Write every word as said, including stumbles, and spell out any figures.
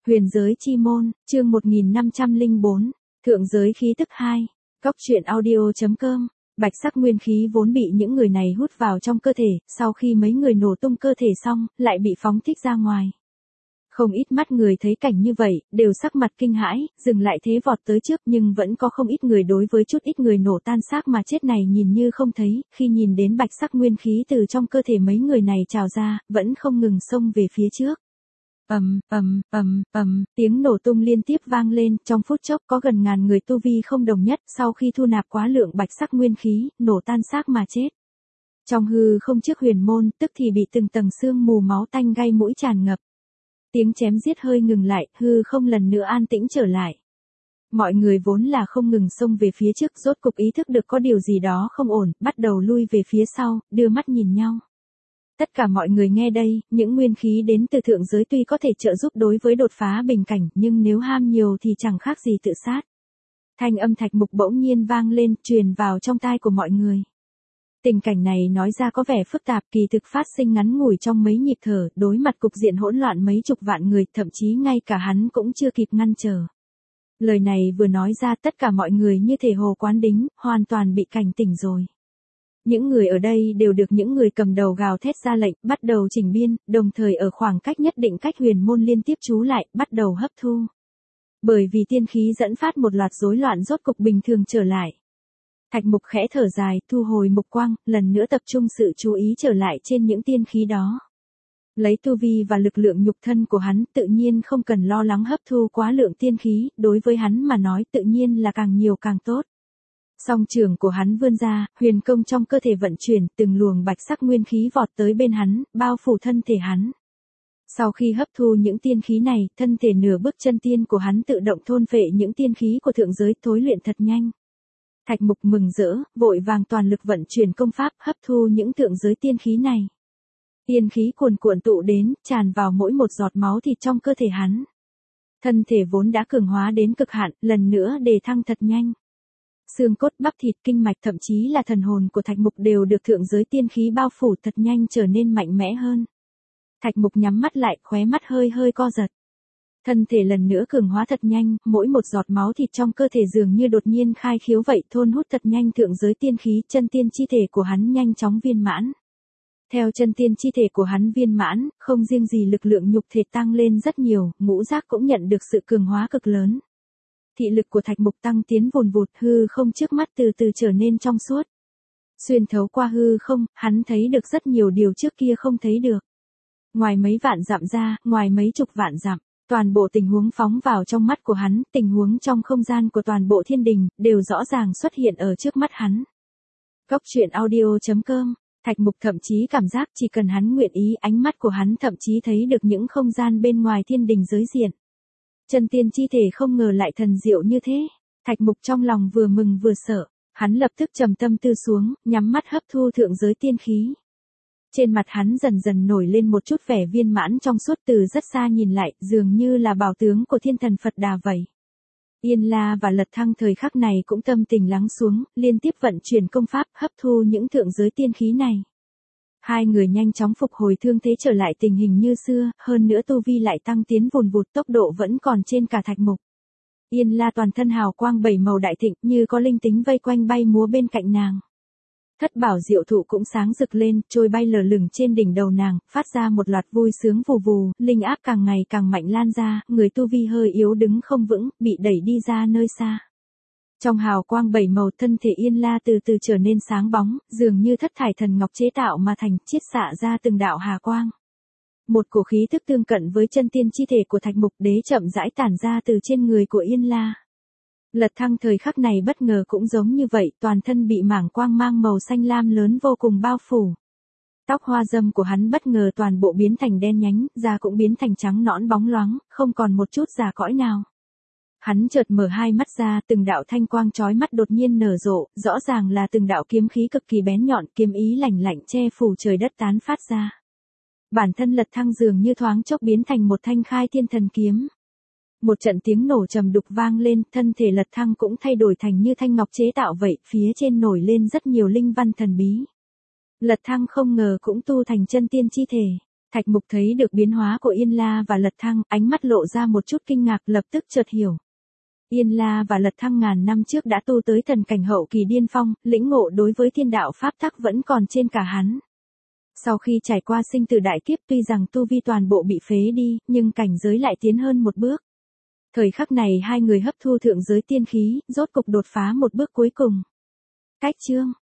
Huyền giới chi môn, chương một nghìn năm trăm lẻ bốn, thượng giới khí tức hai, Cóc truyện audio.com. Bạch sắc nguyên khí vốn bị những người này hút vào trong cơ thể, sau khi mấy người nổ tung cơ thể xong, lại bị phóng thích ra ngoài. Không ít mắt người thấy cảnh như vậy, đều sắc mặt kinh hãi, dừng lại thế vọt tới trước, nhưng vẫn có không ít người đối với chút ít người nổ tan xác mà chết này nhìn như không thấy, khi nhìn đến bạch sắc nguyên khí từ trong cơ thể mấy người này trào ra, vẫn không ngừng xông về phía trước. Ầm, ầm, ầm, ầm, tiếng nổ tung liên tiếp vang lên, trong phút chốc có gần ngàn người tu vi không đồng nhất, sau khi thu nạp quá lượng bạch sắc nguyên khí, nổ tan xác mà chết. Trong hư không trước huyền môn, tức thì bị từng tầng sương mù máu tanh gây mũi tràn ngập. Tiếng chém giết hơi ngừng lại, hư không lần nữa an tĩnh trở lại. Mọi người vốn là không ngừng xông về phía trước, rốt cục ý thức được có điều gì đó không ổn, bắt đầu lui về phía sau, đưa mắt nhìn nhau. Tất cả mọi người nghe đây, những nguyên khí đến từ thượng giới tuy có thể trợ giúp đối với đột phá bình cảnh, nhưng nếu ham nhiều thì chẳng khác gì tự sát. Thanh âm Thạch Mục bỗng nhiên vang lên, truyền vào trong tai của mọi người. Tình cảnh này nói ra có vẻ phức tạp, kỳ thực phát sinh ngắn ngủi trong mấy nhịp thở, đối mặt cục diện hỗn loạn mấy chục vạn người, thậm chí ngay cả hắn cũng chưa kịp ngăn trở. Lời này vừa nói ra, tất cả mọi người như thể hồ quán đính, hoàn toàn bị cảnh tỉnh rồi. Những người ở đây đều được những người cầm đầu gào thét ra lệnh, bắt đầu chỉnh biên, đồng thời ở khoảng cách nhất định cách huyền môn liên tiếp trú lại, bắt đầu hấp thu. Bởi vì tiên khí dẫn phát một loạt rối loạn rốt cục bình thường trở lại. Thạch Mục khẽ thở dài, thu hồi mục quang, lần nữa tập trung sự chú ý trở lại trên những tiên khí đó. Lấy tu vi và lực lượng nhục thân của hắn, tự nhiên không cần lo lắng hấp thu quá lượng tiên khí, đối với hắn mà nói tự nhiên là càng nhiều càng tốt. Song trường của hắn vươn ra, huyền công trong cơ thể vận chuyển, từng luồng bạch sắc nguyên khí vọt tới bên hắn, bao phủ thân thể hắn. Sau khi hấp thu những tiên khí này, thân thể nửa bước chân tiên của hắn tự động thôn phệ những tiên khí của thượng giới, thối luyện thật nhanh. Thạch Mục mừng rỡ, vội vàng toàn lực vận chuyển công pháp, hấp thu những thượng giới tiên khí này. Tiên khí cuồn cuộn tụ đến, tràn vào mỗi một giọt máu thịt trong cơ thể hắn. Thân thể vốn đã cường hóa đến cực hạn, lần nữa đề thăng thật nhanh. Xương cốt, bắp thịt, kinh mạch, thậm chí là thần hồn của Thạch Mục đều được thượng giới tiên khí bao phủ thật nhanh, trở nên mạnh mẽ hơn. Thạch Mục nhắm mắt lại, khóe mắt hơi hơi co giật. Thân thể lần nữa cường hóa thật nhanh, mỗi một giọt máu thịt trong cơ thể dường như đột nhiên khai khiếu vậy, thôn hút thật nhanh thượng giới tiên khí, chân tiên chi thể của hắn nhanh chóng viên mãn. Theo chân tiên chi thể của hắn viên mãn, không riêng gì lực lượng nhục thể tăng lên rất nhiều, ngũ giác cũng nhận được sự cường hóa cực lớn. Thị lực của Thạch Mục tăng tiến vùn vụt, hư không trước mắt từ từ trở nên trong suốt. Xuyên thấu qua hư không, hắn thấy được rất nhiều điều trước kia không thấy được. Ngoài mấy vạn dặm ra, ngoài mấy chục vạn dặm, toàn bộ tình huống phóng vào trong mắt của hắn, tình huống trong không gian của toàn bộ thiên đình, đều rõ ràng xuất hiện ở trước mắt hắn. Cóc truyện audio.com. Thạch Mục thậm chí cảm giác chỉ cần hắn nguyện ý, ánh mắt của hắn thậm chí thấy được những không gian bên ngoài thiên đình giới diện. Chân tiên chi thể không ngờ lại thần diệu như thế. Thạch Mục trong lòng vừa mừng vừa sợ, hắn lập tức trầm tâm tư xuống, nhắm mắt hấp thu thượng giới tiên khí. Trên mặt hắn dần dần nổi lên một chút vẻ viên mãn trong suốt, từ rất xa nhìn lại, dường như là bảo tướng của thiên thần Phật Đà vậy. Yên La và Lật Thăng thời khắc này cũng tâm tình lắng xuống, liên tiếp vận chuyển công pháp, hấp thu những thượng giới tiên khí này. Hai người nhanh chóng phục hồi thương thế, trở lại tình hình như xưa, hơn nữa tu vi lại tăng tiến vùn vụt, tốc độ vẫn còn trên cả Thạch Mục. Yên La toàn thân hào quang bảy màu đại thịnh, như có linh tính vây quanh bay múa bên cạnh nàng. Thất bảo diệu thụ cũng sáng rực lên, trôi bay lờ lửng trên đỉnh đầu nàng, phát ra một loạt vui sướng vù vù, linh áp càng ngày càng mạnh lan ra, người tu vi hơi yếu đứng không vững, bị đẩy đi ra nơi xa. Trong hào quang bảy màu, thân thể Yên La từ từ trở nên sáng bóng, dường như thất thải thần ngọc chế tạo mà thành, chiết xạ ra từng đạo hà quang. Một cổ khí thức tương cận với chân tiên chi thể của Thạch Mục đế chậm rãi tản ra từ trên người của Yên La. Lật Thăng thời khắc này bất ngờ cũng giống như vậy, toàn thân bị mảng quang mang màu xanh lam lớn vô cùng bao phủ. Tóc hoa dâm của hắn bất ngờ toàn bộ biến thành đen nhánh, da cũng biến thành trắng nõn bóng loáng, không còn một chút già cõi nào. Hắn chợt mở hai mắt ra, từng đạo thanh quang chói mắt đột nhiên nở rộ, rõ ràng là từng đạo kiếm khí cực kỳ bén nhọn, kiếm ý lạnh lạnh che phủ trời đất tán phát ra. Bản thân Lật Thăng dường như thoáng chốc biến thành một thanh khai thiên thần kiếm. Một trận tiếng nổ trầm đục vang lên, thân thể Lật Thăng cũng thay đổi thành như thanh ngọc chế tạo vậy, phía trên nổi lên rất nhiều linh văn thần bí. Lật Thăng không ngờ cũng tu thành chân tiên chi thể. Thạch Mục thấy được biến hóa của Yên La và Lật Thăng, ánh mắt lộ ra một chút kinh ngạc, lập tức chợt hiểu. Yên La và Lật Thăng ngàn năm trước đã tu tới thần cảnh hậu kỳ điên phong, lĩnh ngộ đối với thiên đạo pháp tắc vẫn còn trên cả hắn. Sau khi trải qua sinh tử đại kiếp, tuy rằng tu vi toàn bộ bị phế đi, nhưng cảnh giới lại tiến hơn một bước. Thời khắc này hai người hấp thu thượng giới tiên khí, rốt cục đột phá một bước cuối cùng. Cách chương